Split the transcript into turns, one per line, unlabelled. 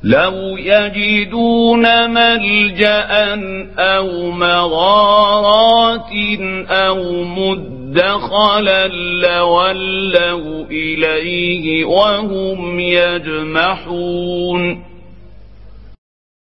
لو يجدون ملجأ أو مغارات أو مدخلا لولوا إليه وهم يجمحون